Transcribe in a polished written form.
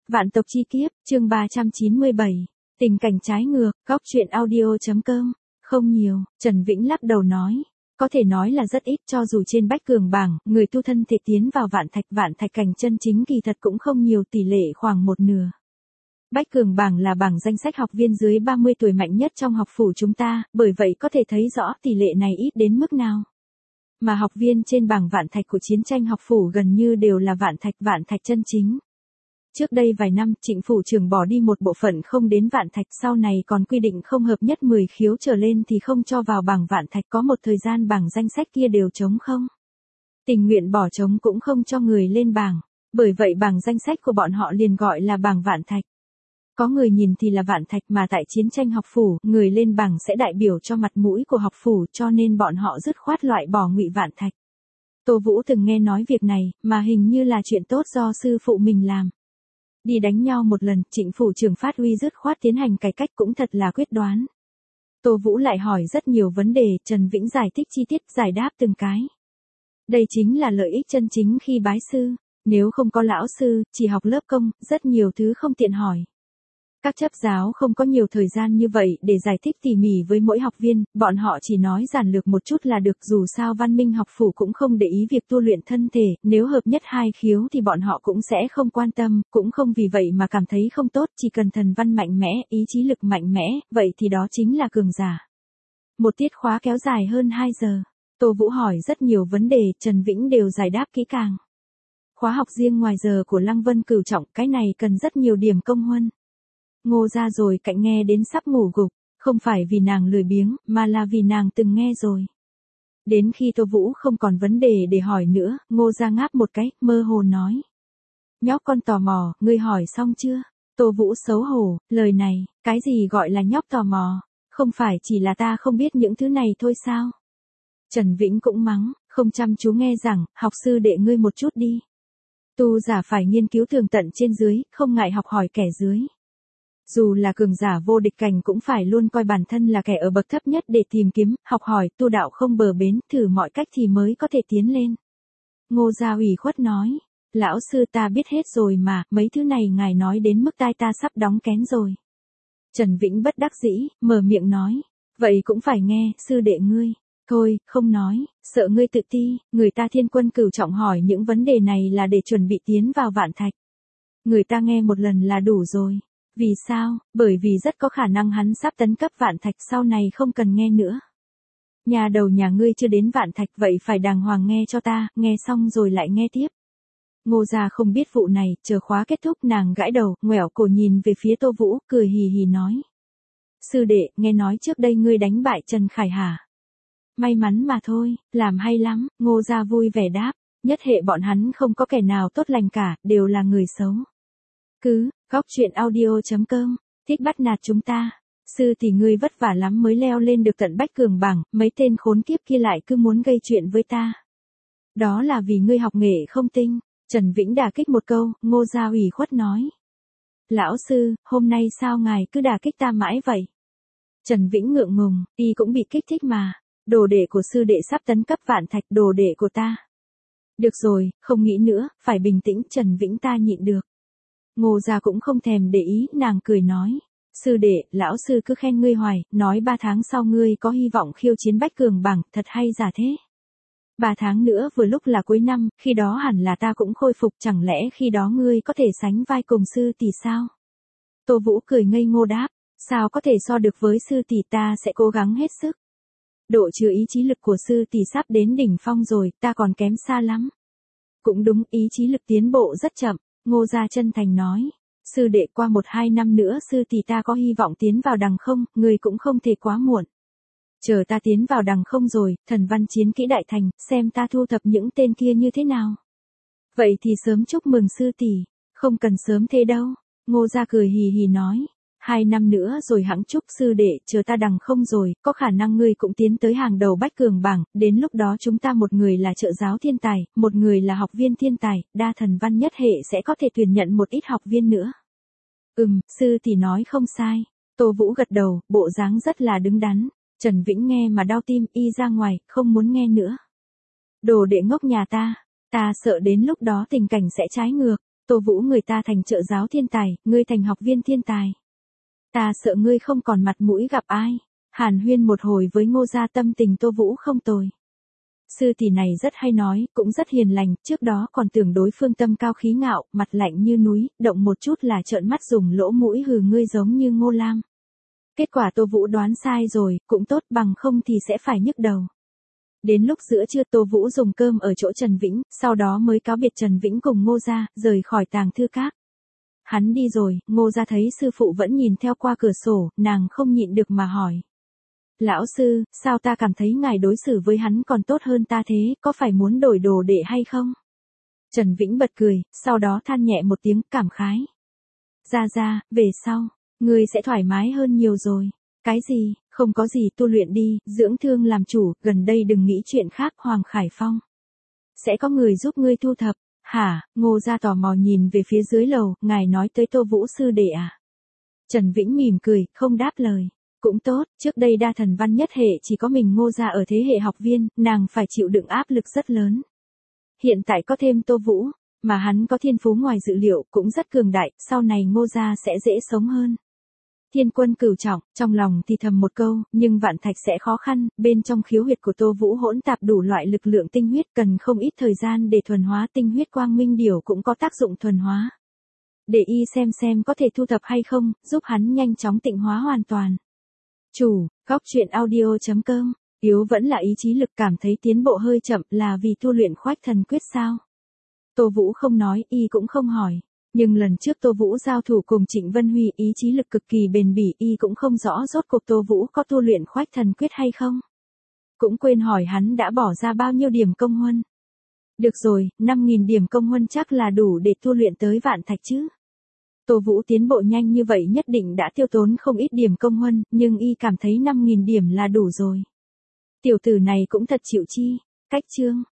Vạn tộc chi kiếp, chương 397. Tình cảnh trái ngược, góc truyện audio.com. Không nhiều, Trần Vĩnh lắc đầu nói. Có thể nói là rất ít, cho dù trên bách cường bảng, người tu thân thể tiến vào vạn thạch cảnh chân chính kỳ thật cũng không nhiều, tỷ lệ khoảng một nửa. Bách cường bảng là bảng danh sách học viên dưới 30 tuổi mạnh nhất trong học phủ chúng ta, bởi vậy có thể thấy rõ tỷ lệ này ít đến mức nào. Mà học viên trên bảng vạn thạch của chiến tranh học phủ gần như đều là vạn thạch chân chính. Trước đây vài năm, Trịnh phủ trưởng bỏ đi một bộ phận không đến vạn thạch, sau này còn quy định không hợp nhất 10 khiếu trở lên thì không cho vào bảng vạn thạch, có một thời gian bảng danh sách kia đều trống không. Tình nguyện bỏ trống cũng không cho người lên bảng, bởi vậy bảng danh sách của bọn họ liền gọi là bảng vạn thạch. Có người nhìn thì là vạn thạch mà tại chiến tranh học phủ, người lên bảng sẽ đại biểu cho mặt mũi của học phủ, cho nên bọn họ dứt khoát loại bỏ ngụy vạn thạch. Tô Vũ từng nghe nói việc này, mà hình như là chuyện tốt do sư phụ mình làm. Đi đánh nhau một lần, Trịnh phủ trưởng phát huy dứt khoát tiến hành cải cách cũng thật là quyết đoán. Tô Vũ lại hỏi rất nhiều vấn đề, Trần Vĩnh giải thích chi tiết, giải đáp từng cái. Đây chính là lợi ích chân chính khi bái sư, nếu không có lão sư, chỉ học lớp công, rất nhiều thứ không tiện hỏi. Các chấp giáo không có nhiều thời gian như vậy để giải thích tỉ mỉ với mỗi học viên, bọn họ chỉ nói giản lược một chút là được, dù sao Văn Minh học phủ cũng không để ý việc tu luyện thân thể, nếu hợp nhất hai khiếu thì bọn họ cũng sẽ không quan tâm, cũng không vì vậy mà cảm thấy không tốt, chỉ cần thần văn mạnh mẽ, ý chí lực mạnh mẽ, vậy thì đó chính là cường giả. Một tiết khóa kéo dài hơn 2 giờ, Tô Vũ hỏi rất nhiều vấn đề, Trần Vĩnh đều giải đáp kỹ càng. Khóa học riêng ngoài giờ của Lăng Vân Cửu Trọng, cái này cần rất nhiều điểm công huân. Ngô ra rồi cạnh nghe đến sắp ngủ gục, không phải vì nàng lười biếng, mà là vì nàng từng nghe rồi. Đến khi Tô Vũ không còn vấn đề để hỏi nữa, Ngô ra ngáp một cái, mơ hồ nói. Nhóc con tò mò, ngươi hỏi xong chưa? Tô Vũ xấu hổ, lời này, cái gì gọi là nhóc tò mò? Không phải chỉ là ta không biết những thứ này thôi sao? Trần Vĩnh cũng mắng, không chăm chú nghe rằng, học sư đệ ngươi một chút đi. Tu giả phải nghiên cứu tường tận trên dưới, không ngại học hỏi kẻ dưới. Dù là cường giả vô địch cảnh cũng phải luôn coi bản thân là kẻ ở bậc thấp nhất để tìm kiếm, học hỏi, tu đạo không bờ bến, thử mọi cách thì mới có thể tiến lên. Ngô Gia ủy khuất nói, lão sư ta biết hết rồi mà, mấy thứ này ngài nói đến mức tai ta sắp đóng kén rồi. Trần Vĩnh bất đắc dĩ, mở miệng nói, vậy cũng phải nghe, sư đệ ngươi. Thôi, không nói, sợ ngươi tự ti, người ta Thiên Quân Cửu Trọng hỏi những vấn đề này là để chuẩn bị tiến vào vạn thạch. Người ta nghe một lần là đủ rồi. Vì sao? Bởi vì rất có khả năng hắn sắp tấn cấp vạn thạch, sau này không cần nghe nữa. Nhà đầu nhà ngươi chưa đến vạn thạch, vậy phải đàng hoàng nghe cho ta, nghe xong rồi lại nghe tiếp. Ngô gia không biết vụ này, chờ khóa kết thúc nàng gãi đầu, ngoẻo cổ nhìn về phía Tô Vũ, cười hì hì nói. Sư đệ, nghe nói trước đây ngươi đánh bại Trần Khải hả? May mắn mà thôi, làm hay lắm, Ngô gia vui vẻ đáp, nhất hệ bọn hắn không có kẻ nào tốt lành cả, đều là người xấu. Góc truyện audio.com, thích bắt nạt chúng ta. Sư tỷ ngươi vất vả lắm mới leo lên được tận bách cường bảng, mấy tên khốn kiếp kia lại cứ muốn gây chuyện với ta. Đó là vì ngươi học nghệ không tinh. Trần Vĩnh đả kích một câu, Ngô Gia ủy khuất nói. Lão sư, hôm nay sao ngài cứ đả kích ta mãi vậy? Trần Vĩnh ngượng ngùng, y cũng bị kích thích mà. Đồ đệ của sư đệ sắp tấn cấp vạn thạch, đồ đệ của ta. Được rồi, không nghĩ nữa, phải bình tĩnh, Trần Vĩnh ta nhịn được. Ngô Gia cũng không thèm để ý, nàng cười nói. Sư đệ, lão sư cứ khen ngươi hoài, nói 3 tháng sau ngươi có hy vọng khiêu chiến bách cường bảng, thật hay giả thế. 3 tháng nữa vừa lúc là cuối năm, khi đó hẳn là ta cũng khôi phục, chẳng lẽ khi đó ngươi có thể sánh vai cùng sư tỷ sao? Tô Vũ cười ngây ngô đáp, sao có thể so được với sư tỷ, ta sẽ cố gắng hết sức. Độ trừ ý chí lực của sư tỷ sắp đến đỉnh phong rồi, ta còn kém xa lắm. Cũng đúng, ý chí lực tiến bộ rất chậm. Ngô Gia chân thành nói, sư đệ qua 1-2 năm nữa sư tỷ ta có hy vọng tiến vào đằng không, người cũng không thể quá muộn. Chờ ta tiến vào đằng không rồi, thần văn chiến kỹ đại thành, xem ta thu thập những tên kia như thế nào. Vậy thì sớm chúc mừng sư tỷ, không cần sớm thế đâu. Ngô Gia cười hì hì nói, 2 năm nữa rồi hẵng chúc sư đệ, chờ ta đằng không rồi, có khả năng ngươi cũng tiến tới hàng đầu bách cường bảng, đến lúc đó chúng ta một người là trợ giáo thiên tài, một người là học viên thiên tài, đa thần văn nhất hệ sẽ có thể tuyển nhận một ít học viên nữa. Sư tỷ nói không sai. Tô Vũ gật đầu, bộ dáng rất là đứng đắn. Trần Vĩnh nghe mà đau tim, y ra ngoài, không muốn nghe nữa. Đồ đệ ngốc nhà ta sợ đến lúc đó tình cảnh sẽ trái ngược. Tô Vũ người ta thành trợ giáo thiên tài, ngươi thành học viên thiên tài. Ta sợ ngươi không còn mặt mũi gặp ai. Hàn huyên một hồi với Ngô gia, tâm tình Tô Vũ không tồi. Sư tỷ này rất hay nói, cũng rất hiền lành, trước đó còn tưởng đối phương tâm cao khí ngạo, mặt lạnh như núi, động một chút là trợn mắt dùng lỗ mũi hừ ngươi giống như Ngô Lam. Kết quả Tô Vũ đoán sai rồi, cũng tốt, bằng không thì sẽ phải nhức đầu. Đến lúc giữa trưa Tô Vũ dùng cơm ở chỗ Trần Vĩnh, sau đó mới cáo biệt Trần Vĩnh cùng Ngô gia, rời khỏi Tàng Thư Các. Hắn đi rồi, Ngô gia thấy sư phụ vẫn nhìn theo qua cửa sổ, nàng không nhịn được mà hỏi. Lão sư, sao ta cảm thấy ngài đối xử với hắn còn tốt hơn ta thế, có phải muốn đổi đồ đệ hay không? Trần Vĩnh bật cười, sau đó than nhẹ một tiếng, cảm khái. Ra, về sau, ngươi sẽ thoải mái hơn nhiều rồi. Cái gì, không có gì, tu luyện đi, dưỡng thương làm chủ, gần đây đừng nghĩ chuyện khác. Hoàng Khải Phong. Sẽ có người giúp ngươi thu thập. Hả? Ngô gia tò mò nhìn về phía dưới lầu, ngài nói tới Tô Vũ sư đệ à? Trần Vĩnh mỉm cười, không đáp lời. Cũng tốt, trước đây đa thần văn nhất hệ chỉ có mình Ngô gia ở thế hệ học viên, nàng phải chịu đựng áp lực rất lớn. Hiện tại có thêm Tô Vũ, mà hắn có thiên phú ngoài dự liệu, cũng rất cường đại, sau này Ngô gia sẽ dễ sống hơn. Thiên Quân cửu trọng, trong lòng thì thầm một câu, nhưng vạn thạch sẽ khó khăn, bên trong khiếu huyệt của Tô Vũ hỗn tạp đủ loại lực lượng tinh huyết, cần không ít thời gian để thuần hóa. Tinh huyết quang minh điểu cũng có tác dụng thuần hóa. Để y xem có thể thu thập hay không, giúp hắn nhanh chóng tịnh hóa hoàn toàn. Chủ, góc truyện audio.com, yếu vẫn là ý chí lực, cảm thấy tiến bộ hơi chậm là vì tu luyện Khoách Thần Quyết sao? Tô Vũ không nói, y cũng không hỏi. Nhưng lần trước Tô Vũ giao thủ cùng Trịnh Vân Huy, ý chí lực cực kỳ bền bỉ, y cũng không rõ rốt cuộc Tô Vũ có tu luyện Khoách Thần Quyết hay không. Cũng quên hỏi hắn đã bỏ ra bao nhiêu điểm công huân. Được rồi, 5.000 điểm công huân chắc là đủ để tu luyện tới vạn thạch chứ. Tô Vũ tiến bộ nhanh như vậy nhất định đã tiêu tốn không ít điểm công huân, nhưng y cảm thấy 5.000 điểm là đủ rồi. Tiểu tử này cũng thật chịu chi. Cách chương.